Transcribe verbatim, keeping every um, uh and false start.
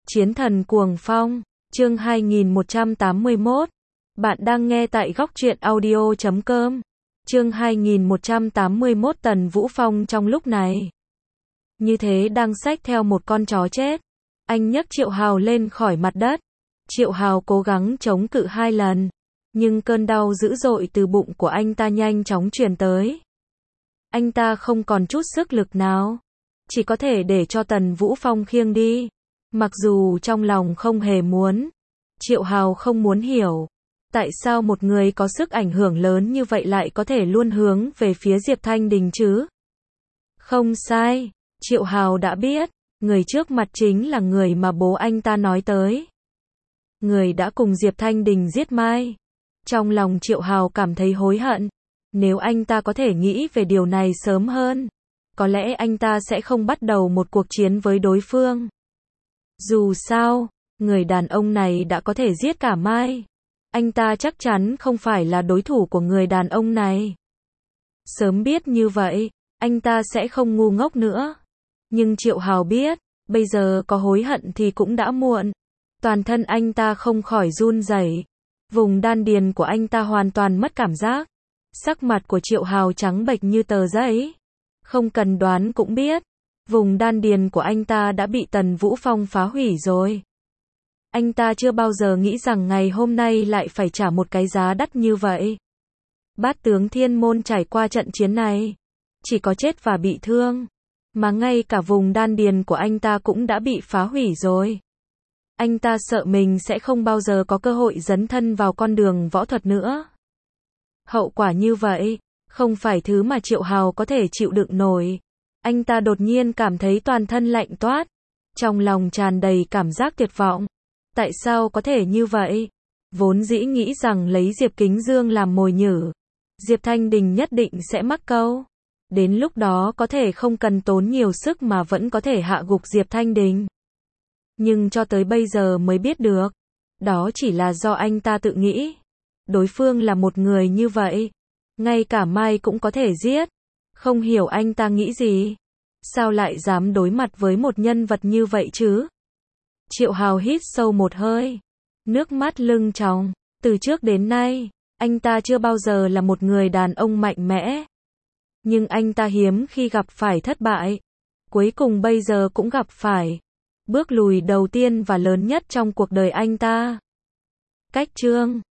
Chiến thần cuồng phong, chương hai nghìn một trăm tám mươi mốt. Bạn đang nghe tại góc truyện audio chấm com. Chương hai nghìn một trăm tám mươi mốt. Tần Vũ Phong trong lúc này như thế đang xách theo một con chó chết. Anh nhấc Triệu Hào lên khỏi mặt đất. Triệu Hào cố gắng chống cự hai lần, nhưng cơn đau dữ dội từ bụng của anh ta nhanh chóng truyền tới. Anh ta không còn chút sức lực nào, chỉ có thể để cho Tần Vũ Phong khiêng đi. Mặc dù trong lòng không hề muốn, Triệu Hào không muốn hiểu, tại sao một người có sức ảnh hưởng lớn như vậy lại có thể luôn hướng về phía Diệp Thanh Đình chứ? Không sai, Triệu Hào đã biết, người trước mặt chính là người mà bố anh ta nói tới. Người đã cùng Diệp Thanh Đình giết Mai. Trong lòng Triệu Hào cảm thấy hối hận. Nếu anh ta có thể nghĩ về điều này sớm hơn, có lẽ anh ta sẽ không bắt đầu một cuộc chiến với đối phương. Dù sao, người đàn ông này đã có thể giết cả Mai. Anh ta chắc chắn không phải là đối thủ của người đàn ông này. Sớm biết như vậy, anh ta sẽ không ngu ngốc nữa. Nhưng Triệu Hào biết, bây giờ có hối hận thì cũng đã muộn. Toàn thân anh ta không khỏi run rẩy. Vùng đan điền của anh ta hoàn toàn mất cảm giác. Sắc mặt của Triệu Hào trắng bệch như tờ giấy. Không cần đoán cũng biết, vùng đan điền của anh ta đã bị Tần Vũ Phong phá hủy rồi. Anh ta chưa bao giờ nghĩ rằng ngày hôm nay lại phải trả một cái giá đắt như vậy. Bát tướng Thiên Môn trải qua trận chiến này, chỉ có chết và bị thương, mà ngay cả vùng đan điền của anh ta cũng đã bị phá hủy rồi. Anh ta sợ mình sẽ không bao giờ có cơ hội dấn thân vào con đường võ thuật nữa. Hậu quả như vậy, không phải thứ mà Triệu Hào có thể chịu đựng nổi. Anh ta đột nhiên cảm thấy toàn thân lạnh toát, trong lòng tràn đầy cảm giác tuyệt vọng. Tại sao có thể như vậy? Vốn dĩ nghĩ rằng lấy Diệp Kính Dương làm mồi nhử, Diệp Thanh Đình nhất định sẽ mắc câu. Đến lúc đó có thể không cần tốn nhiều sức mà vẫn có thể hạ gục Diệp Thanh Đình. Nhưng cho tới bây giờ mới biết được, đó chỉ là do anh ta tự nghĩ. Đối phương là một người như vậy, ngay cả Mai cũng có thể giết. Không hiểu anh ta nghĩ gì, sao lại dám đối mặt với một nhân vật như vậy chứ? Triệu Hào hít sâu một hơi, nước mắt lưng tròng. Từ trước đến nay, anh ta chưa bao giờ là một người đàn ông mạnh mẽ. Nhưng anh ta hiếm khi gặp phải thất bại. Cuối cùng bây giờ cũng gặp phải bước lùi đầu tiên và lớn nhất trong cuộc đời anh ta. Cách chương